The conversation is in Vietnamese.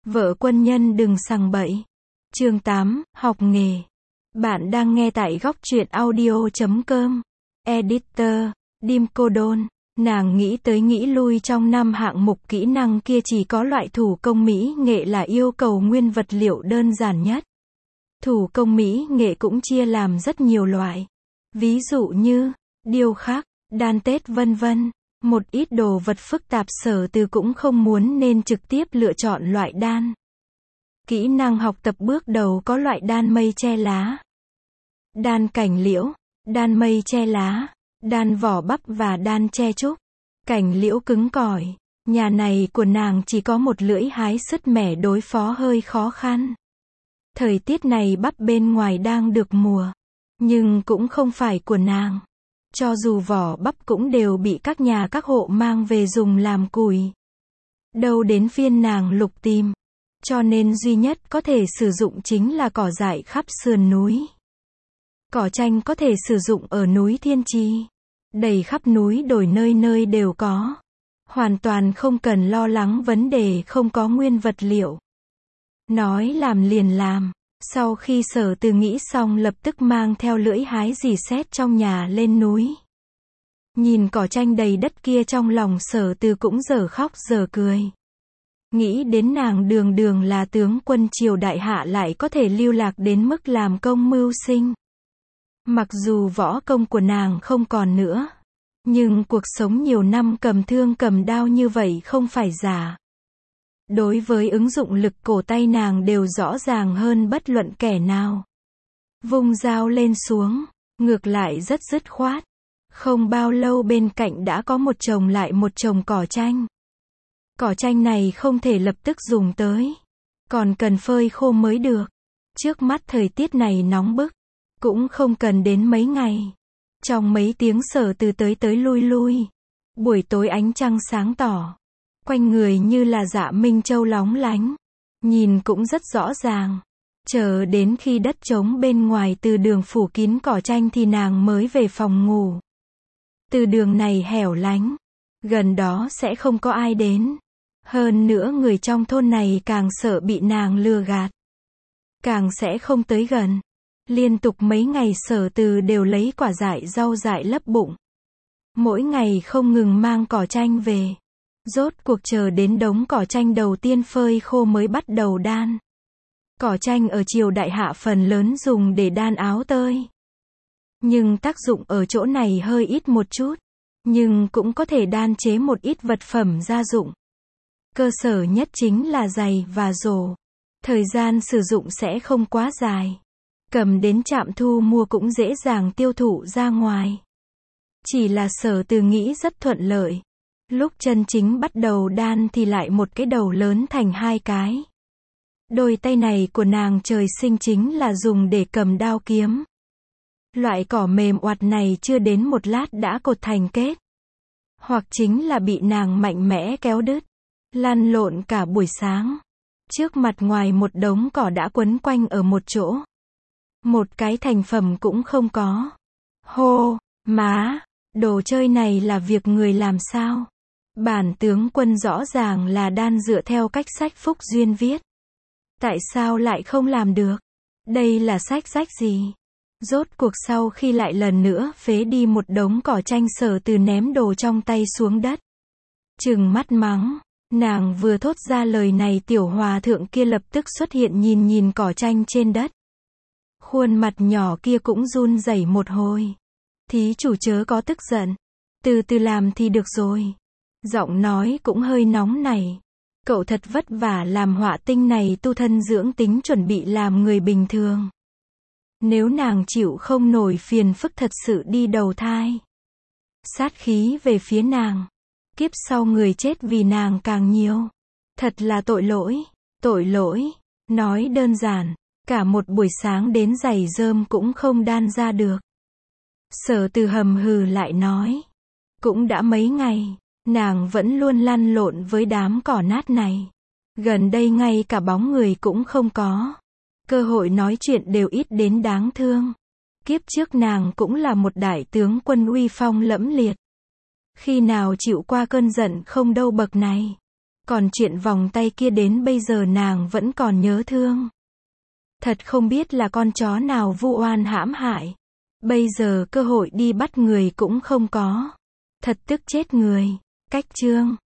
Vợ quân nhân đừng sằng bậy. Chương 8, học nghề. Bạn đang nghe tại góc truyện audio.com. Editor, Dim Cô Đôn. Nàng nghĩ tới nghĩ lui trong 5 hạng mục kỹ năng kia chỉ có loại thủ công mỹ nghệ là yêu cầu nguyên vật liệu đơn giản nhất. Thủ công mỹ nghệ cũng chia làm rất nhiều loại. Ví dụ như, điêu khắc, đan tết vân vân. Một ít đồ vật phức tạp Sở Từ cũng không muốn nên trực tiếp lựa chọn loại đan. Kỹ năng học tập bước đầu có loại đan mây che lá, đan cảnh liễu, đan mây che lá, đan vỏ bắp và đan che trúc. Cảnh liễu cứng cỏi, nhà này của nàng chỉ có một lưỡi hái sứt mẻ đối phó hơi khó khăn. Thời tiết này bắp bên ngoài đang được mùa, nhưng cũng không phải của nàng. Cho dù vỏ bắp cũng đều bị các hộ mang về dùng làm củi. Đâu đến phiên nàng lục tìm. Cho nên duy nhất có thể sử dụng chính là cỏ dại khắp sườn núi. Cỏ chanh có thể sử dụng ở núi Thiên Trì. Đầy khắp núi đồi nơi nơi đều có. Hoàn toàn không cần lo lắng vấn đề không có nguyên vật liệu. Nói làm liền làm. Sau khi Sở Từ nghĩ xong lập tức mang theo lưỡi hái rỉ sét trong nhà lên núi. Nhìn cỏ chanh đầy đất kia trong lòng Sở Từ cũng dở khóc dở cười. Nghĩ đến nàng đường đường là tướng quân triều đại hạ lại có thể lưu lạc đến mức làm công mưu sinh. Mặc dù võ công của nàng không còn nữa, nhưng cuộc sống nhiều năm cầm thương cầm đao như vậy không phải giả. Đối với ứng dụng lực cổ tay nàng đều rõ ràng hơn bất luận kẻ nào. Vung dao lên xuống, ngược lại rất dứt khoát. Không bao lâu bên cạnh đã có một chồng lại một chồng cỏ chanh. Cỏ chanh này không thể lập tức dùng tới, còn cần phơi khô mới được. Trước mắt thời tiết này nóng bức, cũng không cần đến mấy ngày. Trong mấy tiếng Sở Từ tới lui lui. Buổi tối ánh trăng sáng tỏ. Quanh người như là dạ minh châu lóng lánh. Nhìn cũng rất rõ ràng. Chờ đến khi đất trống bên ngoài từ đường phủ kín cỏ chanh thì nàng mới về phòng ngủ. Từ đường này hẻo lánh. Gần đó sẽ không có ai đến. Hơn nữa người trong thôn này càng sợ bị nàng lừa gạt. Càng sẽ không tới gần. Liên tục mấy ngày Sở Từ đều lấy quả dại rau dại lấp bụng. Mỗi ngày không ngừng mang cỏ chanh về. Rốt cuộc chờ đến đống cỏ chanh đầu tiên phơi khô mới bắt đầu đan. Cỏ chanh ở triều đại hạ phần lớn dùng để đan áo tơi. Nhưng tác dụng ở chỗ này hơi ít một chút. Nhưng cũng có thể đan chế một ít vật phẩm gia dụng. Cơ sở nhất chính là giày và rổ. Thời gian sử dụng sẽ không quá dài. Cầm đến trạm thu mua cũng dễ dàng tiêu thụ ra ngoài. Chỉ là Sở Từ nghĩ rất thuận lợi. Lúc chân chính bắt đầu đan thì lại một cái đầu lớn thành hai cái. Đôi tay này của nàng trời sinh chính là dùng để cầm đao kiếm. Loại cỏ mềm oặt này chưa đến một lát đã cột thành kết. Hoặc chính là bị nàng mạnh mẽ kéo đứt. Lăn lộn cả buổi sáng. Trước mặt ngoài một đống cỏ đã quấn quanh ở một chỗ. Một cái thành phẩm cũng không có. Hô, má, đồ chơi này là việc người làm sao? Bản tướng quân rõ ràng là đan dựa theo cách sách Phúc Duyên viết. Tại sao lại không làm được? Đây là sách gì? Rốt cuộc sau khi lại lần nữa phế đi một đống cỏ chanh Sở Từ ném đồ trong tay xuống đất. Trừng mắt mắng. Nàng vừa thốt ra lời này tiểu hòa thượng kia lập tức xuất hiện nhìn cỏ chanh trên đất. Khuôn mặt nhỏ kia cũng run rẩy một hồi. Thí chủ chớ có tức giận. Từ từ làm thì được rồi. Giọng nói cũng hơi nóng này. Cậu thật vất vả làm họa tinh này tu thân dưỡng tính chuẩn bị làm người bình thường. Nếu nàng chịu không nổi phiền phức thật sự đi đầu thai. Sát khí về phía nàng. Kiếp sau người chết vì nàng càng nhiều. Thật là tội lỗi. Nói đơn giản. Cả một buổi sáng đến giày rơm cũng không đan ra được. Sở Từ hầm hừ lại nói. Cũng đã mấy ngày. Nàng vẫn luôn lăn lộn với đám cỏ nát này. Gần đây ngay cả bóng người cũng không có. Cơ hội nói chuyện đều ít đến đáng thương. Kiếp trước nàng cũng là một đại tướng quân uy phong lẫm liệt. Khi nào chịu qua cơn giận không đâu bậc này. Còn chuyện vòng tay kia đến bây giờ nàng vẫn còn nhớ thương. Thật không biết là con chó nào vu oan hãm hại. Bây giờ cơ hội đi bắt người cũng không có. Thật tức chết người. Cách chương